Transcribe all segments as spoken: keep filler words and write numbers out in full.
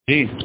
بسم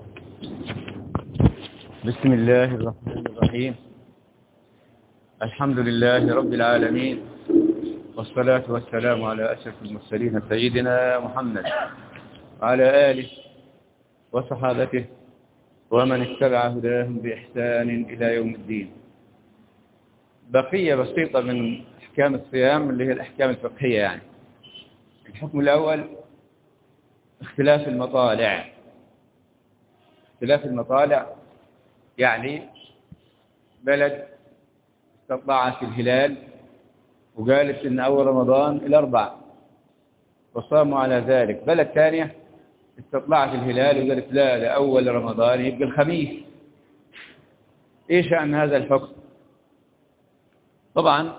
الله الرحمن الرحيم. الحمد لله رب العالمين، والصلاة والسلام على أشرف المرسلين سيدنا محمد وعلى آله وصحابته ومن اتبع هداهم بإحسان إلى يوم الدين. بقية بسيطة من أحكام الصيام اللي هي الأحكام الفقهية. يعني الحكم الأول اختلاف المطالع. اختلاف المطالع يعني بلد استطلعت الهلال وقالت إن أول رمضان الأربع وصاموا على ذلك. بلد ثانية استطلعت الهلال وقالت لا، لأول رمضان يبقى الخميس. إيش عن هذا الحكم؟ طبعا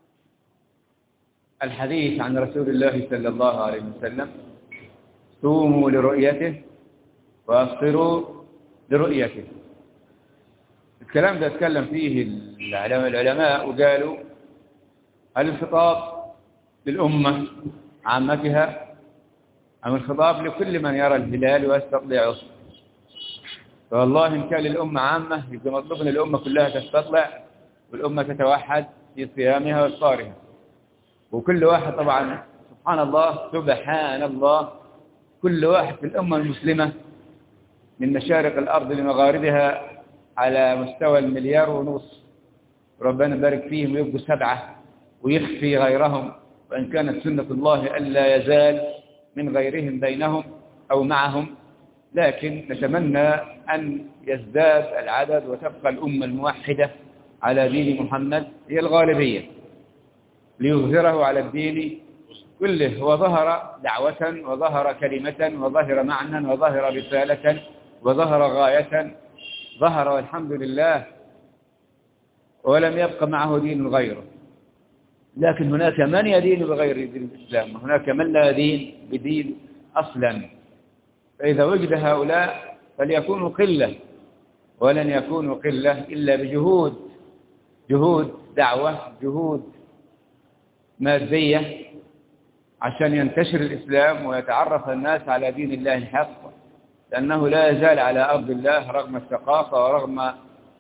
الحديث عن رسول الله صلى الله عليه وسلم: صوموا لرؤيته وأفطروا لرؤيته. الكلام ده اتكلم فيه العلماء وقالوا: هل الخطاب للأمة عامتها أم الخطاب لكل من يرى الهلال ويستطلعه؟ فوالله إن كان للأمة عامة يبقى مطلوب أن الأمة كلها تستطلع والأمة تتوحد في صيامها وإفطارها. وكل واحد طبعا سبحان الله سبحان الله كل واحد في الأمة المسلمة من مشارق الأرض لمغاربها على مستوى المليار ونص، ربنا بارك فيهم ويبقوا سبعة ويخفي غيرهم، وإن كانت سنة الله ألا يزال من غيرهم بينهم أو معهم، لكن نتمنى أن يزداد العدد وتبقى الأمة الموحدة على دين محمد هي الغالبية ليظهره على الدين كله. وظهر دعوة وظهر كلمة وظهر معنى وظهر رسالة وظهر غاية، ظهر والحمد لله، ولم يبق معه دين غيره. لكن هناك من يدين بغير دين الإسلام، وهناك من لا يدين بدين أصلا. فإذا وجد هؤلاء فليكونوا قلة، ولن يكونوا قلة إلا بجهود جهود دعوة، جهود مادية، عشان ينتشر الإسلام ويتعرف الناس على دين الله الحق، لأنه لا يزال على أرض الله رغم الثقافة ورغم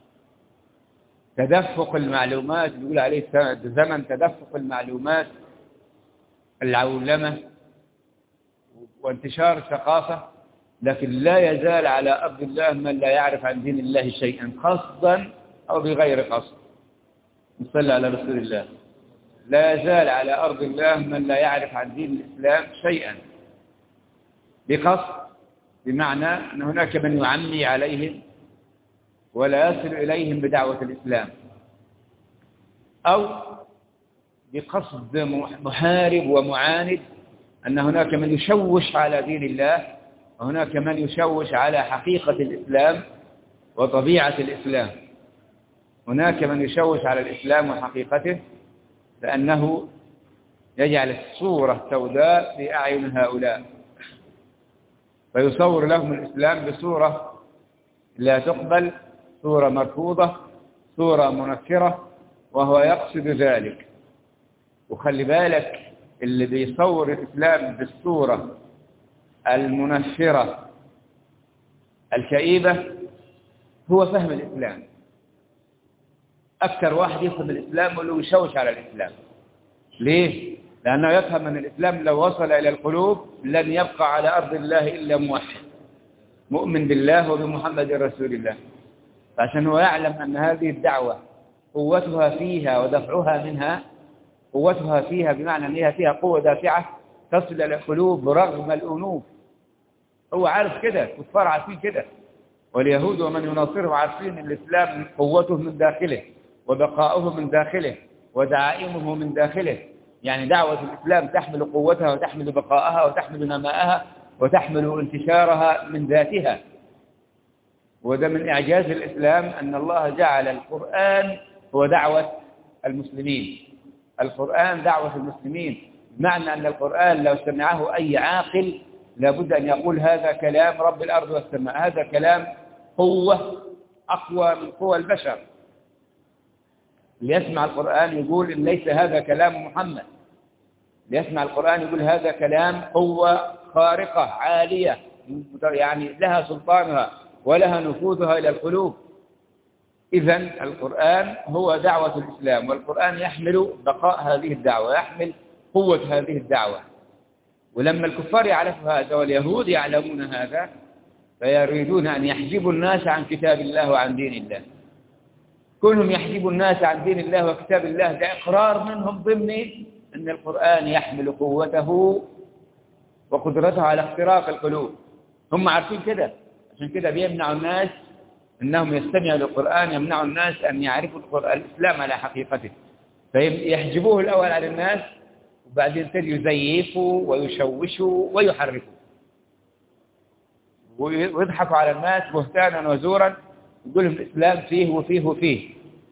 تدفق المعلومات. بيقول عليه زمن تدفق المعلومات، العولمة وانتشار الثقافة، لكن لا يزال على أرض الله من لا يعرف عن دين الله شيئا قصدا أو بغير قصد. نصلي على رسول الله. لا يزال على أرض الله من لا يعرف عن دين الإسلام شيئا بقصد، بمعنى أن هناك من يعمي عليهم ولا يصل إليهم بدعوة الإسلام، أو بقصد محارب ومعاند، أن هناك من يشوش على دين الله، وهناك من يشوش على حقيقة الإسلام وطبيعة الإسلام. هناك من يشوش على الإسلام وحقيقته لأنه يجعل الصورة سوداء في أعين هؤلاء، فيصور لهم الإسلام بصورة لا تقبل، صورة مرفوضة، صورة منفرة، وهو يقصد ذلك. وخلي بالك اللي بيصور الإسلام بالصورة المنفرة الكئيبة هو فهم الإسلام. أكثر واحد يفهم الإسلام واللي يشوش على الإسلام. ليه؟ لأنه يفهم أن الإسلام لو وصل إلى القلوب لن يبقى على أرض الله إلا موحد مؤمن بالله وبمحمد رسول الله. فعشان هو يعلم أن هذه الدعوة قوتها فيها ودفعها منها، قوتها فيها بمعنى أنها فيها قوة دافعة تصل إلى القلوب رغم الأنوف. هو عارف كده، كفار عارفين كده، واليهود ومن يناصره عارفين أن الإسلام قوته من داخله وبقاؤه من داخله ودعائمه من داخله. يعني دعوة الإسلام تحمل قوتها وتحمل بقاءها وتحمل نماءها وتحمل انتشارها من ذاتها. وده من إعجاز الإسلام أن الله جعل القرآن هو دعوة المسلمين. القرآن دعوة المسلمين، بمعنى أن القرآن لو سمعه أي عاقل لابد أن يقول هذا كلام رب الأرض والسماء، هذا كلام قوة أقوى من قوى البشر. اللي يسمع القرآن يقول إن ليس هذا كلام محمد، اللي يسمع القرآن يقول هذا كلام قوة خارقة عالية يعني لها سلطانها ولها نفوذها إلى القلوب. إذن القرآن هو دعوة الإسلام، والقرآن يحمل بقاء هذه الدعوة، يحمل قوة هذه الدعوة. ولما الكفار يعرفوا هذا واليهود يعلمون هذا فيريدون أن يحجبوا الناس عن كتاب الله وعن دين الله. كونهم يحجبوا الناس عن دين الله وكتاب الله ده إقرار منهم ضمني أن القرآن يحمل قوته وقدرته على اختراق القلوب. هم عارفين كده، عشان كده بيمنعوا الناس أنهم يستمعوا للقرآن، يمنعوا الناس أن يعرفوا القرآن الإسلام على حقيقته، فيحجبوه الأول على الناس وبعدين يزيفوا ويشوشوا ويحرفوا ويضحكوا على الناس بهتانا وزورا، يقول لهم الإسلام فيه وفيه وفيه.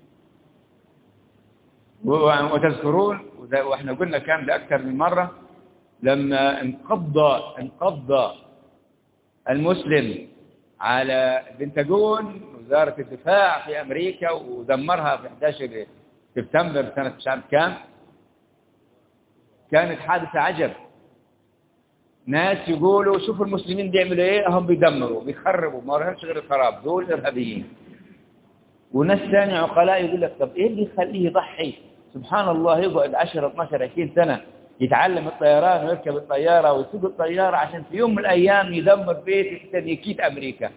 وتذكرون وإحنا قلنا كان ده أكثر من مرة لما انقض انقض المسلم على البنتاجون وزارة الدفاع في أمريكا ودمرها في أحد عشر سبتمبر سنة مش عارف كام، كانت حادثة عجب. ناس يقولوا شوفوا المسلمين بيعملوا ايه، هم بيدمروا بيخربوا، ما لهمش غير الخراب، دول إرهابيين. وناس ثانية عقلاء يقول لك طب ايه اللي يخليه يضحي؟ سبحان الله، يقعد عشرة اثناشر عشرين سنة يتعلم الطيران ويركب الطيارة ويسوق الطيارة عشان في يوم من الأيام يدمر بيت يكيد أمريكا.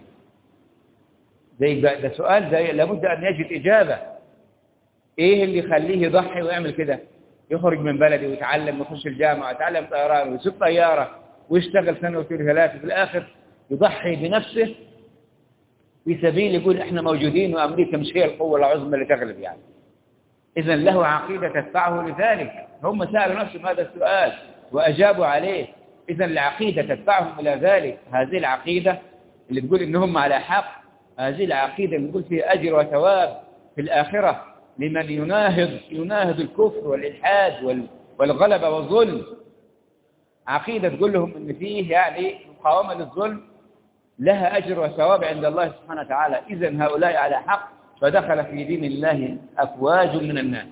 زي ده سؤال زي لابد أن يجد إجابة. ايه اللي يخليه يضحي ويعمل كده؟ يخرج من بلده ويتعلم ويخش الجامعة ويتعلم طيران ويسوق طيارة ويشتغل سنة وثلاث ثلاثة في الآخر يضحي بنفسه في سبيل يقول احنا موجودين وأمريكا مش هي القوة العظمى اللي تغلب يعني. إذن له عقيدة تدفعه لذلك. هم سألوا نفسهم هذا السؤال وأجابوا عليه. إذن العقيدة تدفعهم إلى ذلك. هذه العقيدة اللي تقول إنهم على حق، هذه العقيدة اللي تقول فيها أجر وثواب في الآخرة لمن يناهض يناهض الكفر والإلحاد والغلبة والظلم. عقيدة تقول لهم إن فيه يعني مقاومة للظلم لها أجر وثواب عند الله سبحانه وتعالى. إذن هؤلاء على حق، فدخل في دين الله أفواج من الناس.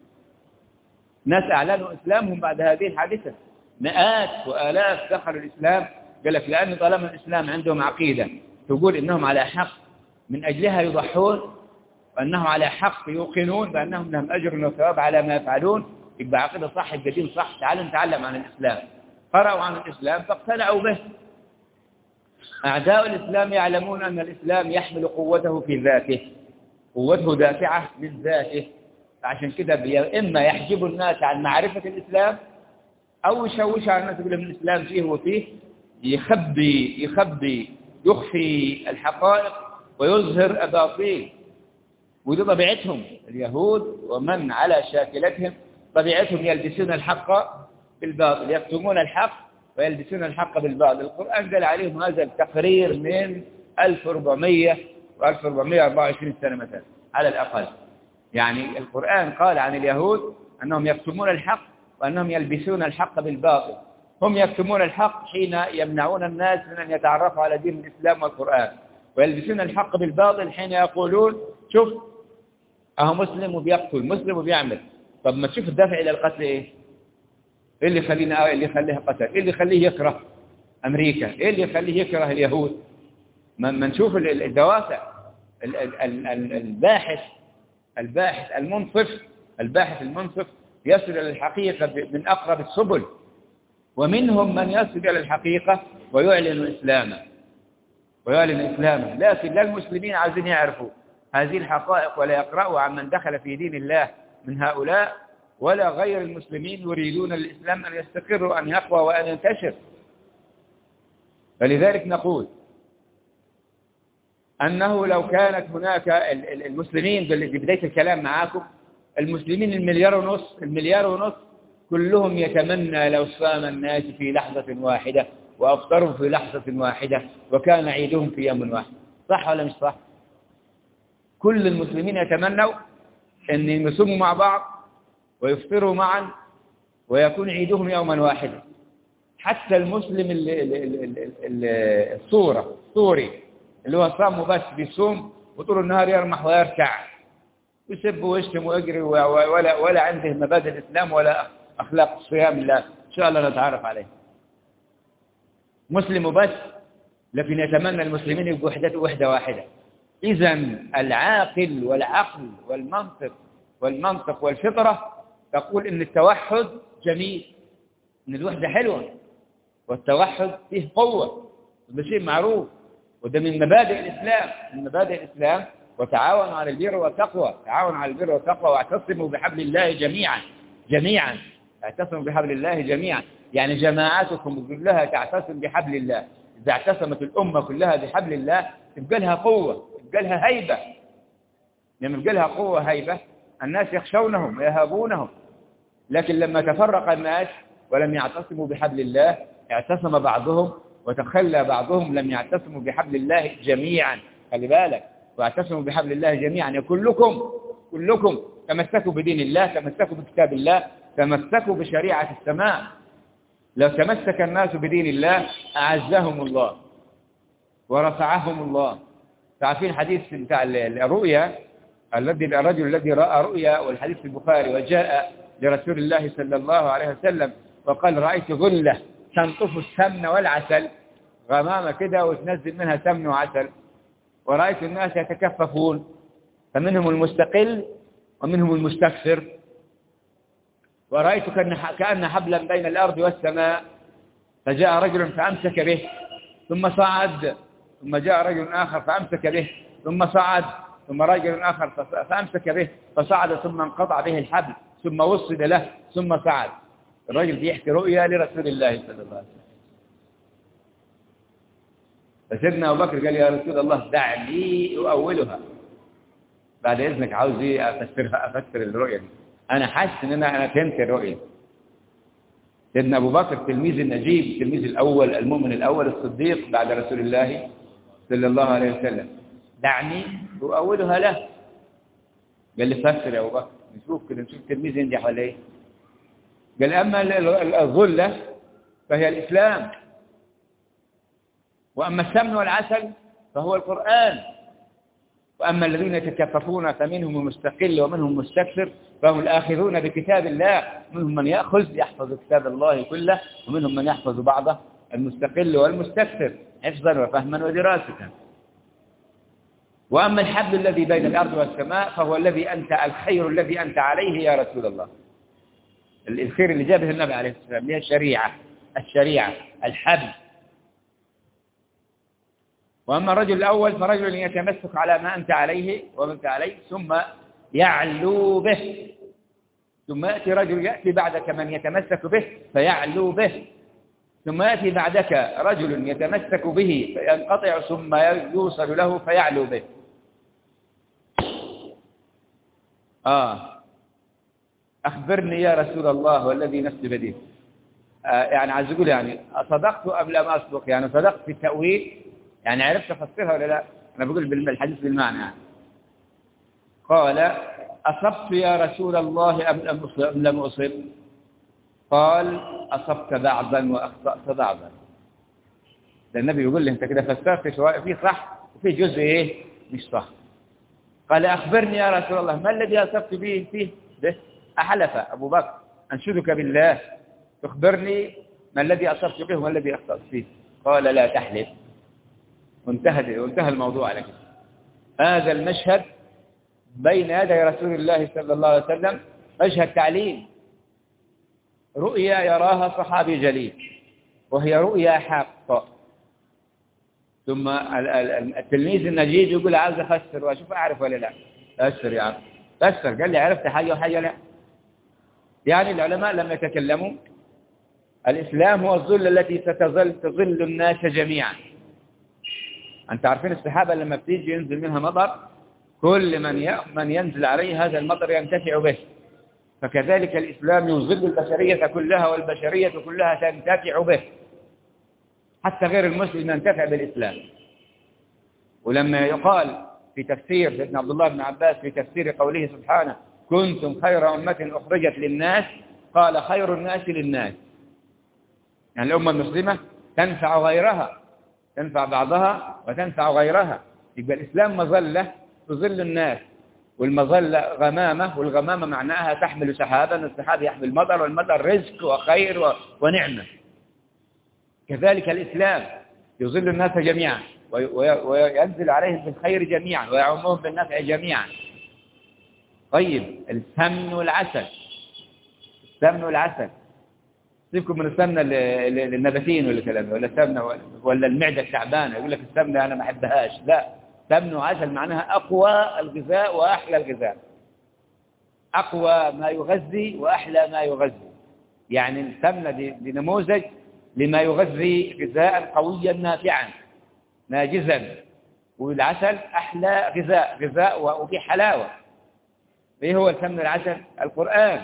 ناس أعلنوا إسلامهم بعد هذه الحادثة، مئات وآلاف دخلوا الإسلام. قال لك لأن طالما الإسلام عندهم عقيدة تقول إنهم على حق من أجلها يضحون، وأنهم على حق يوقنون بأنهم لهم أجر وثواب على ما يفعلون، يبقى عقيدة صح، يبقى دين صح. تعالوا نتعلم عن الإسلام. قرأوا عن الإسلام فاقتنعوا به. أعداء الإسلام يعلمون أن الإسلام يحمل قوته في ذاته، قوته دافعة من ذاته. عشان كده إما يحجب الناس عن معرفة الإسلام أو يشوش على الناس يقول لهم الإسلام فيه وفيه، يخبي يخبي يخفي الحقائق ويظهر أباطيل. ودي طبيعتهم اليهود ومن على شاكلتهم، طبيعتهم يلبسون الحق بالباطل، يكتمون الحق ويلبسون الحق بالباطل. القرآن قال عليهم هذا التقرير من ألف وأربعمائة وألف وأربعمائة وأربعة وعشرين سنة مثلا على الأقل. يعني القرآن قال عن اليهود أنهم يكتمون الحق وأنهم يلبسون الحق بالباطل. هم يكتمون الحق حين يمنعون الناس من أن يتعرفوا على دين الإسلام والقرآن، ويلبسون الحق بالباطل حين يقولون شوف أهو مسلم وبيقتل، مسلم وبيعمل. طب ما تشوف الدافع إلى القتل إيه؟ إيه اللي يخلينا إيه اللي يخليه قتل؟ إيه اللي يخليه يكره أمريكا؟ إيه اللي يخليه يكره اليهود؟ ما نشوف الدوافع. الباحث الباحث المنصف الباحث المنصف يصل إلى الحقيقة من أقرب السبل، ومنهم من يصل إلى الحقيقة ويعلن إسلامه ويعلن إسلامه لكن لا المسلمين عايزين يعرفوا هذه الحقائق ولا يقرأوا عن من دخل في دين الله من هؤلاء، ولا غير المسلمين يريدون الإسلام أن يستقر وأن يقوى وأن ينتشر. فلذلك نقول أنه لو كانت هناك المسلمين بداية الكلام معاكم، المسلمين المليار ونص المليار ونص كلهم يتمنى لو صام الناس في لحظة واحدة وأفطروا في لحظة واحدة وكان عيدهم في يوم واحد. صح ولا مش صح؟ كل المسلمين يتمنوا أن يصوموا مع بعض ويفطروا معا ويكون عيدهم يوما واحدا. حتى المسلم الصورة الصوري اللي هو صامه بس بيصوم وطول النهار يرمح ويركع ويسب ويشتم ويجري ولا ولا عنده مبادئ الإسلام ولا أخلاق الصيام الله. إن شاء الله نتعرف عليه. مسلم بس لكن يتمنى المسلمين يبقوا وحدة وحدة واحدة. إذا العاقل والعقل والمنطق والمنطق والفطرة تقول إن التوحد جميل، إن الوحدة حلوة، والتوحد فيه قوة، وده شيء معروف، وده من مبادئ الإسلام، من مبادئ الإسلام. وتعاونوا على البر والتقوى، تعاونوا على البر والتقوى واعتصموا بحبل الله جميعا جميعا اعتصموا بحبل الله جميعا، يعني جماعاتكم كلها تعتصم بحبل الله. إذا اعتصمت الأمة كلها بحبل الله تبقى لها قوة، تبقى لها هيبة. لما يبقى لها قوة هيبة الناس يخشونهم ويهابونهم. لكن لما تفرق الناس ولم يعتصموا بحبل الله، اعتصم بعضهم وتخلى بعضهم، لم يعتصموا بحبل الله جميعا. خلي بالك، واعتصموا بحبل الله جميعا، يعني كلكم كلكم تمسكوا بدين الله، تمسكوا بكتاب الله، تمسكوا بشريعة السماء. لو تمسك الناس بدين الله أعزهم الله ورفعهم الله. تعرفين الحديث بتاع الرؤيا، الذي الرجل الذي رأى رؤيا، والحديث في البخاري، وجاء لرسول الله صلى الله عليه وسلم وقال رأيت غلة تنطف السمن والعسل، غمامة كده وتنزل منها سمن وعسل، ورأيت الناس يتكففون، فمنهم المستقل ومنهم المستكثر، ورأيت كأن حبلا بين الأرض والسماء، فجاء رجل فأمسك به ثم صعد، ثم جاء رجل آخر فأمسك به ثم صعد، ثم رجل آخر فأمسك به فصعد، ثم انقطع به الحبل، ثم وصل له ثم صعد. الرجل بيحكي رؤيا لرسول الله صلى الله عليه وسلم. فسيدنا أبو بكر قال يا رسول الله دعني أؤولها، بعد إذنك عاوز إيه أفسرها، أفسر الرؤيا دي، أنا حاسس إن أنا أنا فهمت الرؤيا. سيدنا أبو بكر تلميذ النجيب، التلميذ الأول، المؤمن الأول، الصديق بعد رسول الله صلى الله عليه وسلم، دعني أؤولها له. قال لي فسر يا أبو بكر، نشوف كده، نشوف تلميذ ينجح ولا إيه. قال أما الظلة فهي الإسلام، وأما السمن والعسل فهو القرآن، وأما الذين يتكففون فمنهم المستقل ومنهم المستكثر، فهم الآخذون بكتاب الله، منهم من يأخذ يحفظ كتاب الله كله، ومنهم من يحفظ بعضه، المستقل والمستكثر حفظا وفهما ودراسة. وأما الحبل الذي بين الأرض والسماء فهو الذي أنت الخير الذي أنت عليه يا رسول الله. الخير اللي جابه النبي عليه الصلاة والسلام هي الشريعة، الشريعة الحبل. وأما الرجل الأول فرجل يتمسك على ما أنت عليه وأنت عليه ثم يعلو به، ثم يأتي رجل يأتي بعدك من يتمسك به فيعلو به، ثم يأتي بعدك رجل يتمسك به فينقطع ثم يوصل له فيعلو به. آه أخبرني يا رسول الله والذي نفسي بيده. آه يعني عايز أقول يعني أصدقت أم لم أصدق، يعني صدقت في التأويل، يعني عرفت أفسرها ولا لا؟ أنا بقول بالحديث بالمعنى يعني. قال أصبت يا رسول الله أم لم أصب؟ قال أصبت بعضا وأخطأت بعضا. ده النبي يقول لي أنت كده فسرت شوية، في صح وفي جزء إيه مش صح. قال أخبرني يا رسول الله ما الذي أصبت به فيه ده؟ أحلف أبو بكر أنشدك بالله تخبرني ما الذي أصبت به وما الذي أخطأت فيه. قال لا تحلف، وانتهى وانتهى الموضوع على كده. هذا المشهد بين يدي رسول الله صلى الله عليه وسلم مشهد تعليم، رؤيا يراها صحابي جليل وهي رؤيا حق. ثم التلميذ النجيب يقول عايز أفسر وأشوف أعرف ولا لا. فسر يا عم، فسر. قال لي عرفت حاجة وحاجة لا. يعني العلماء لما يتكلموا الإسلام هو الظل التي ستظل تظل الناس جميعا. أنت عارفين السحابة لما بتيجي ينزل منها مطر، كل من من ينزل عليه هذا المطر ينتفع به، فكذلك الإسلام يظل البشرية كلها، والبشرية كلها تنتفع به، حتى غير المسلم ينتفع بالإسلام. ولما يقال في تفسير سيدنا عبد الله بن عباس في تفسير قوله سبحانه كنتم خير أمة أخرجت للناس، قال خير الناس للناس، يعني الأمة المسلمة تنفع غيرها، تنفع بعضها وتنفع غيرها. يبقى الإسلام مظلة تظل الناس، والمظلة غمامة، والغمامة معناها تحمل سحابا، والسحاب يحمل مطر، والمطر رزق وخير ونعمة. كذلك الإسلام يظل الناس جميعا وينزل عليهم بالخير جميعا ويعمهم بالنفع جميعا. طيب السمن والعسل، السمن والعسل سيبكم من السمنة للنباتين ولا كلام ولا السمنة ولا المعدة التعبانة يقول لك السمنة أنا ما أحبهاش، لا، سمن وعسل معناها أقوى الغذاء وأحلى الغذاء، أقوى ما يغذي وأحلى ما يغذي. يعني السمنة دي, دي نموذج لما يغذي غذاء قويا نافعا ناجزا، والعسل أحلى غذاء، غذاء وفي حلاوة. إيه هو السمن والعسل؟ القرآن.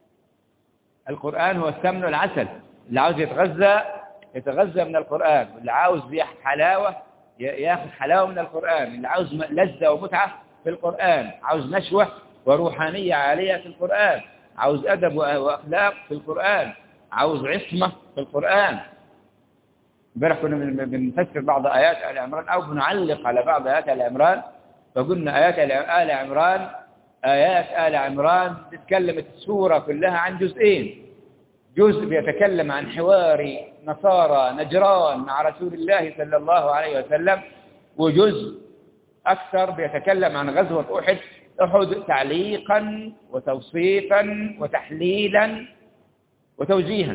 القرآن هو السمن والعسل. اللي عاوز يتغذى يتغذى من القرآن، واللي عاوز حلاوة ياخذ حلاوة من القرآن، اللي عاوز لذة ومتعة في القرآن، عاوز نشوة وروحانية عالية في القرآن، عاوز أدب وأخلاق في القرآن، عاوز عصمة في القرآن. امبارح كنا بنفسر بعض آيات آل عمران أو بنعلق على بعض آيات آل عمران، فقلنا آيات آل عمران آيات آل عمران تتكلمت السورة كلها عن جزئين، جزء بيتكلم عن حوار نصارى نجران مع رسول الله صلى الله عليه وسلم، وجزء أكثر بيتكلم عن غزوة أحد أحد تعليقا وتوصيفا وتحليلا وتوجيها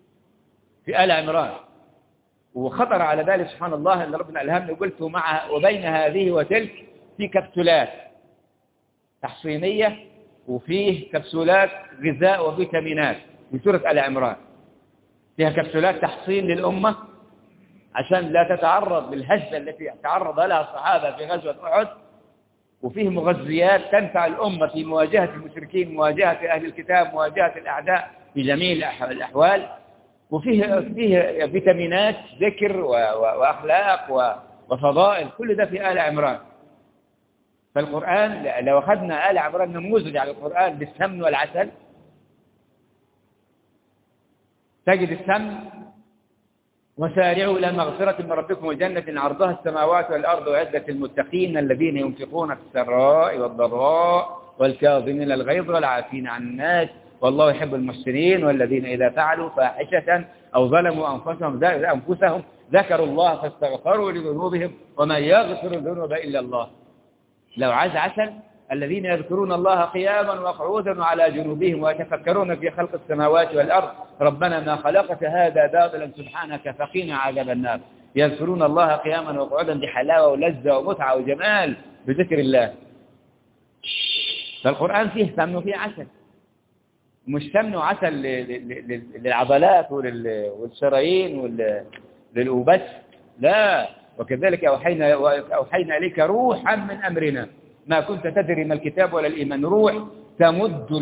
في آل عمران. وخطر على ذلك سبحان الله أن ربنا ألهمني وقلت مع وبين هذه وتلك في كبسولات تحصينية وفيه كبسولات غذاء وفيتامينات في سورة آل عمران، فيها كبسولات تحصين للأمة عشان لا تتعرض للهزة التي تعرض لها الصحابة في غزوة أحد، وفيه مغذيات تنفع الأمة في مواجهة المشركين، مواجهة أهل الكتاب، مواجهة الأعداء في جميع الأحوال، وفيه فيه فيتامينات ذكر وأخلاق وفضائل، كل ده في آل عمران. فالقرآن لو أخذنا آل عمران نموذج على القرآن بالسمن والعسل تجد السمن وسارعوا إلى مغفرة من ربكم وجنة عرضها السماوات والأرض وعدة المتقين الذين ينفقون في السراء والضراء والكاظمين الغيظ والعافين عن الناس والله يحب المحسنين والذين إذا فعلوا فاحشة أو ظلموا أنفسهم أنفسهم ذكروا الله فاستغفروا لذنوبهم وما يغفر الذنوب إلا الله. لو عايز عسل الذين يذكرون الله قياما وقعودا وعلى جنوبهم ويتفكرون في خلق السماوات والأرض ربنا ما خلقت هذا باطلا سبحانك فقنا عذاب النار. يذكرون الله قياما وقعودا بحلاوة ولذة ومتعة وجمال بذكر الله. فالقرآن فيه سمن وفيه عسل، مش سمن وعسل للعضلات والشرايين وبس، لا. وكذلك أوحينا, أوحينا إليك روحا من أمرنا ما كنت تدري ما الكتاب ولا الإيمان، روح تمد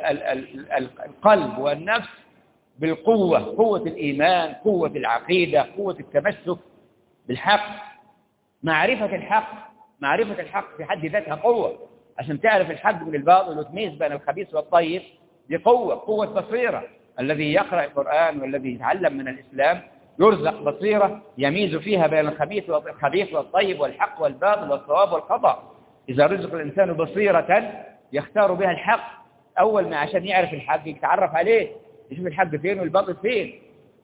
القلب والنفس بالقوة، قوة الإيمان، قوة العقيدة، قوة التمسك بالحق، معرفة الحق. معرفة الحق في حد ذاتها قوة، عشان تعرف الحق من الباطل وتميز بين الخبيث والطيب، دي قوة، قوة بصيرة. الذي يقرأ القرآن والذي يتعلم من الإسلام يرزق بصيرة يميز فيها بين الخبيث والخبيث والطيب والحق والباطل والصواب والخطأ. إذا رزق الإنسان بصيرة يختار بها الحق أول ما عشان يعرف الحق يتعرف عليه، يشوف الحق فين والباطل فين.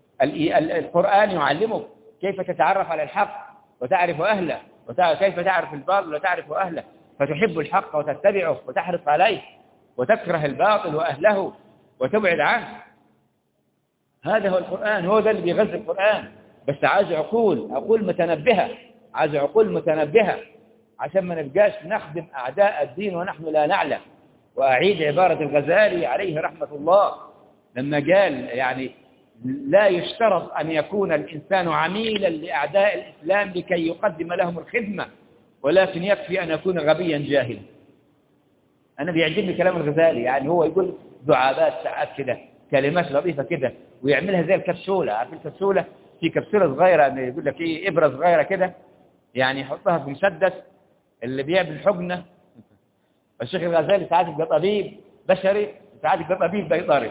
القرآن يعلمك كيف تتعرف على الحق وتعرف أهله، وكيف تعرف الباطل وتعرف أهله، فتحب الحق وتتبعه وتحرص عليه، وتكره الباطل وأهله وتبعد عنه. هذا هو القرآن، هو ده اللي بيغذي القرآن. بس عايز عقول، عقول متنبهة، عايز عقول متنبهة عشان ما نبقاش نخدم أعداء الدين ونحن لا نعلم. وأعيد عبارة الغزالي عليه رحمة الله لما قال يعني لا يشترط أن يكون الإنسان عميلا لأعداء الإسلام لكي يقدم لهم الخدمة، ولكن يكفي أن يكون غبيا جاهلا. أنا بيعجبني كلام الغزالي، يعني هو يقول دعابات ساعات كده، كلمات لطيفة كده، ويعملها زي الكبسولة. عارف الكبسولة؟ في كبسولة صغيرة يقول لك إيه، إبرة صغيرة كده، يعني يحطها في مسدس اللي بيعمل حقنة. الشيخ الغزالي ساعات يبقى طبيب بشري، ساعات يبقى طبيب بيطري.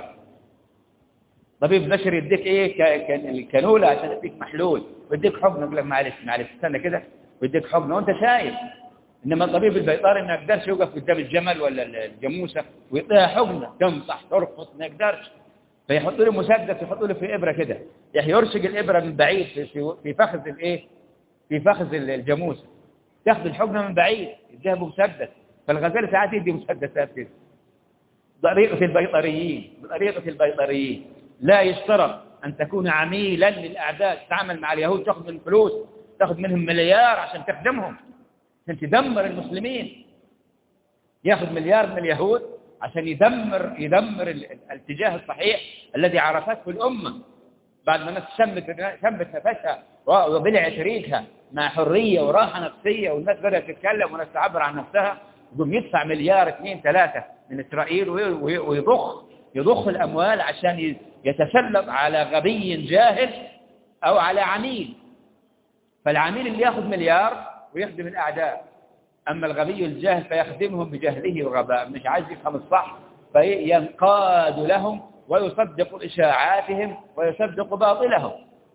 طبيب بشري يديك إيه الكانولة عشان يديك محلول، ويديك حقنة يقول لك معلش معلش استنى كده، ويديك حقنة وأنت شايف. إنما الطبيب البيطري ما يقدرش يوقف قدام الجمل ولا الجاموسة ويعطيها حقنة تنصح ترفض، ما يقدرش. فيحط له مسدس، يحط له في إبرة كده، يرشق الإبرة من بعيد في في فخذ الإيه في فخذ الجاموس، تاخذ الحقنة من بعيد يديها بمسدس. فالغزال ساعات يدي مسدسات كده. طريقة البيطريين طريقة البيطريين لا يشترط أن تكون عميلا للأعداء، تتعامل مع اليهود تأخذ من فلوس، تأخذ منهم مليار عشان تخدمهم، عشان تدمر المسلمين. يأخذ مليار من اليهود عشان يدمر يدمر الاتجاه الصحيح الذي عرفته الأمة بعد ما الناس شمت شمت نفسها وبلعت ريقها مع حرية وراحة نفسية، والناس بدأت تتكلم والناس تعبر عن نفسها. يقوم يدفع مليار اثنين ثلاثة من إسرائيل ويضخ يضخ الأموال عشان يتسلط على غبي جاهل أو على عميل. فالعميل اللي يأخذ مليار ويخدم الأعداء، أما الغبي الجاهل فيخدمهم بجهله وغباء، مش عايز يفهم الصح فينقاد لهم ويصدق إشاعاتهم ويصدق باطلهم.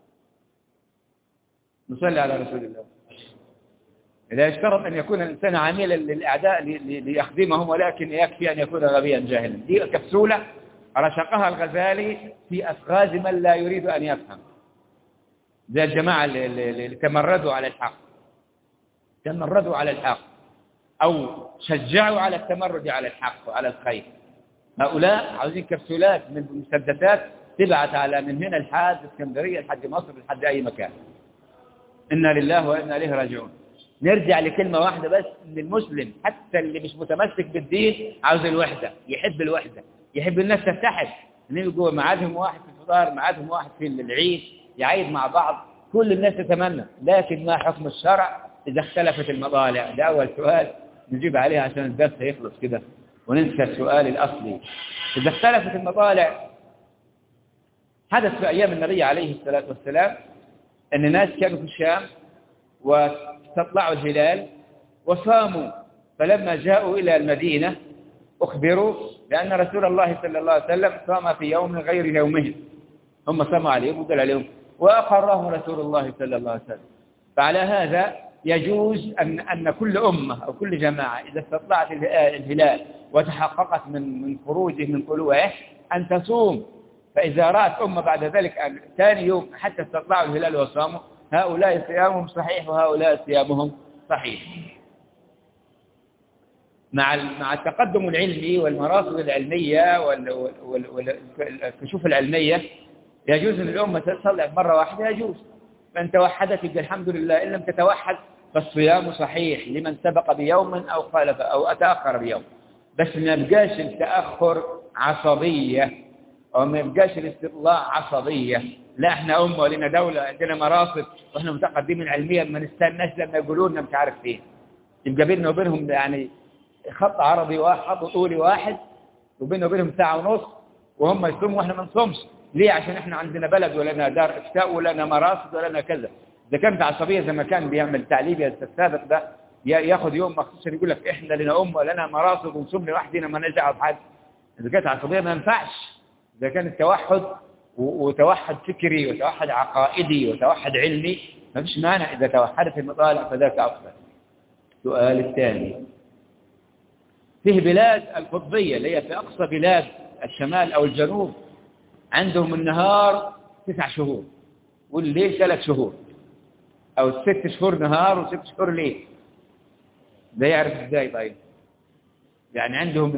نصلي على رسول الله. لا يشترط أن يكون الإنسان عميلا للأعداء ليخدمهم، ولكن يكفي أن يكون غبيا جاهلا. دي كبسولة رشقها الغزالي في أفغاز من لا يريد أن يفهم، زي الجماعة اللي تمردوا على الحق تمردوا على الحق أو شجعوا على التمرد على الحق وعلى الخير. هؤلاء عاوزين كبسولات من مسدسات تبعت على من هنا لحد اسكندرية لحد مصر لحد أي مكان. إنا لله وإنا إليه راجعون. نرجع لكلمة واحدة بس، إن المسلم حتى اللي مش متمسك بالدين عاوز الوحدة، يحب الوحدة، يحب الناس تتحد، إن يبقوا معادهم واحد في الفطار، معادهم واحد في العيد، يعيد مع بعض، كل الناس تتمنى. لكن ما حكم الشرع إذا اختلفت المطالع؟ ده أول سؤال نجيب عليه عشان الدرس يخلص كده وننسى السؤال الأصلي. إذا اختلفت المطالع، حدث في أيام النبي عليه الصلاة والسلام أن الناس كانوا في الشام واستطلعوا الهلال وصاموا، فلما جاءوا إلى المدينة أخبروا لأن رسول الله صلى الله عليه وسلم صام في يوم غير يومهم، هم صاموا عليهم وقال عليهم وأقرهم رسول الله صلى الله عليه وسلم. فعلى هذا يجوز أن أن كل أمة أو كل جماعة إذا استطلعت الهلال وتحققت من من خروجه من طلوعه أن تصوم. فإذا رأت أمة بعد ذلك أن ثاني يوم حتى استطلعوا الهلال وصاموا، هؤلاء صيامهم صحيح وهؤلاء صيامهم صحيح. مع مع التقدم العلمي والمراصد العلمية والكشوف العلمية يجوز أن الأمة تصلي مرة واحدة، يجوز. من توحدت يقول الحمد لله، إن لم تتوحد فالصيام صحيح لمن سبق بيوم أو خالف أو أتأخر بيوم. بس ما يبقاش التأخر عصبية أو ما يبقاش الاستطلاع عصبية. لا احنا أمة ولنا دولة عندنا مراصد واحنا متقدمين علميا، ما نستناش لما يقولوا لنا مش عارف فين. يبقى بيننا وبينهم يعني خط عرضي واحد، خط طولي واحد، وبيننا وبينهم ساعة ونص، وهم يصوموا واحنا ما نصومش. ليه؟ عشان احنا عندنا بلد ولنا دار افتاء ولنا مراصد ولنا كذا. إذا كانت عصبية زي ما كان بيعمل تعليبي السابق ده، ياخذ يوم مخصوص يقول لك احنا لنا أمة ولنا مراصد ونصوم لوحدنا ما نرجع بحد. إذا كانت عصبية ما ينفعش. إذا كان التوحد وتوحد فكري وتوحد عقائدي وتوحد علمي ما فيش مانع. إذا توحدت المطالع فذاك أفضل. السؤال الثاني، فيه بلاد القطبية اللي هي في أقصى بلاد الشمال أو الجنوب، عندهم النهار تسع شهور والليل ثلاث شهور، أو ست شهور نهار وست شهور ليل. ده يعرف إزاي؟ طيب يعني عندهم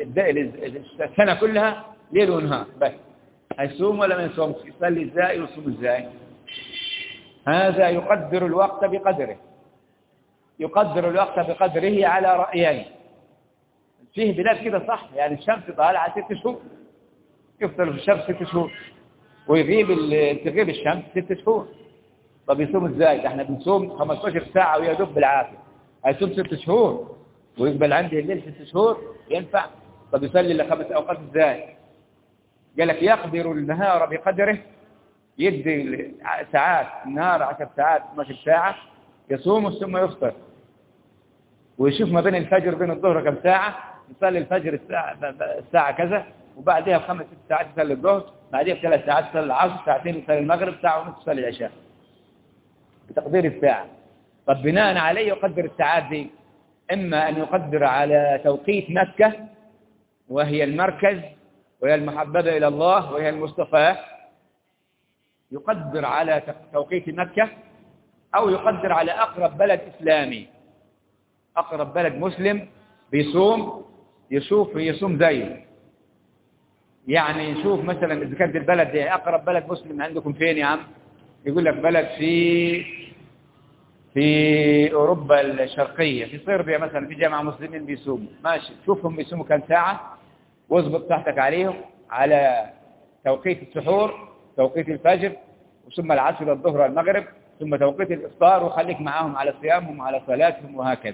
السنة كلها ليل ونهار بس، هيصوم ولا ما يصومش؟ يصلي إزاي ويصوم إزاي؟ هذا يقدر الوقت بقدره، يقدر الوقت بقدره على رأيين. فيه بلاد كده صح، يعني الشمس طالعة ست شهور يفضل في الشمس ست شهور ويغيب تغيب الشمس ست شهور. طب يصوم ازاي؟ ده احنا بنصوم خمسة عشر ساعة ويدوب بالعافية، هيصوم ست شهور ويقبل عنده الليل ست شهور؟ ينفع؟ طب يصلي لخمس أوقات ازاي؟ قال لك يقدر النهار بقدره، يدي ساعات النهار عشر ساعات اثنتا عشرة ساعة، يصوم ثم يفطر ويشوف ما بين الفجر وبين الظهر كم ساعة، يصلي الفجر الساعة, الساعة كذا، وبعدها بخمس ست ساعات يصلي الظهر، بعدها بثلاث ساعات يصلي العصر، ساعتين يصلي المغرب، ساعة ونصف يصلي العشاء بتقدير الساعة. طب بناء عليه يقدر الساعات دي، إما أن يقدر على توقيت مكة وهي المركز وهي المحببة إلى الله وهي المصطفى، يقدر على توقيت مكة أو يقدر على أقرب بلد إسلامي، أقرب بلد مسلم بيصوم، يشوف يصوم زيه. يعني يشوف مثلا إذا كانت البلد دي أقرب بلد مسلم عندكم فين يا عم؟ يقول لك بلد في في أوروبا الشرقية، في صربيا مثلا، في جامعة مسلمين بيصوموا، ماشي، شوفهم بيصوموا كم ساعة واضبط تحتك عليهم على توقيت السحور، توقيت الفجر، ثم العصر والظهر والمغرب، ثم توقيت الإفطار، وخليك معاهم على صيامهم وعلى صلاتهم وهكذا.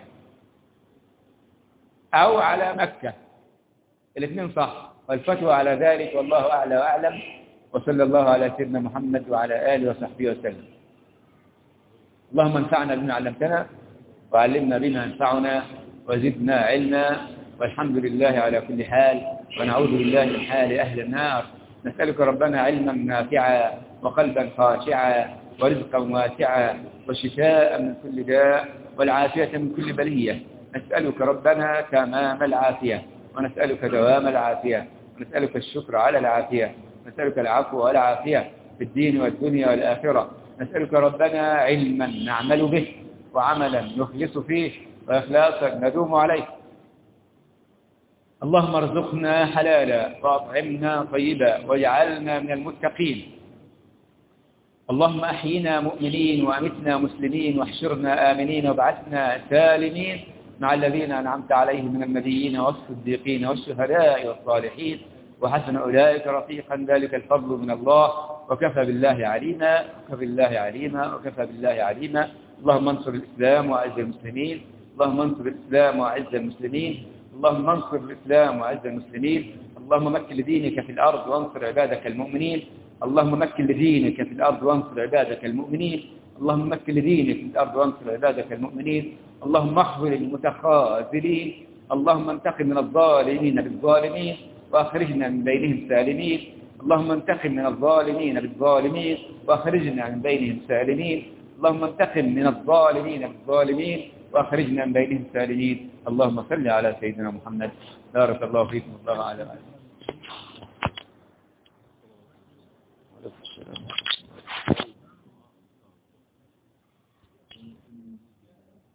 أو على مكة، الاثنين صح، والفتوى على ذلك والله أعلى وأعلم. وصلى الله على سيدنا محمد وعلى آله وصحبه وسلم. اللهم انفعنا بما علمتنا وعلمنا بما ينفعنا وزدنا علما، والحمد لله على كل حال، ونعوذ بالله من حال أهل النار. نسألك ربنا علما نافعا وقلبا خاشعا ورزقا واسعا وشفاء من كل داء والعافية من كل بلية. نسألك ربنا تمام العافية، ونسألك دوام العافية، ونسألك الشكر على العافية، نسألك العفو والعافية في الدين والدنيا والآخرة. نسألك ربنا علما نعمل به، وعملا نخلص فيه، وإخلاصا ندوم عليه. اللهم ارزقنا حلالا وأطعمنا طيبا واجعلنا من المتقين. اللهم أحينا مؤمنين وأمتنا مسلمين، واحشرنا آمنين وابعثنا سالمين مع الذين أنعمت عليهم من النبيين والصديقين والشهداء والصالحين، وحسن أولئك رفيقا، ذلك الفضل من الله، وكفى بالله عليما، وكفى بالله عليما، وكفى بالله عليما. اللهم انصر الإسلام وأعز المسلمين، اللهم انصر الإسلام وأعز المسلمين، اللهم انصر الإسلام وأعز المسلمين. اللهم مكن لدينك في الأرض وانصر عبادك المؤمنين، اللهم مكن لدينك في الأرض وانصر عبادك المؤمنين، اللهم مكن لدينك في الأرض وانصر عبادك المؤمنين. اللهم اخذل المتخاذلين، اللهم انتقم من الظالمين بالظالمين وأخرجنا من بينهم سالمين. اللهم انتقم من الظالمين بالظالمين وأخرجنا من بينهم سالمين. اللهم انتقم من الظالمين بالظالمين وأخرجنا من بينهم سالمين. اللهم صل على سيدنا محمد. بارك الله فيكم. الله أعلم.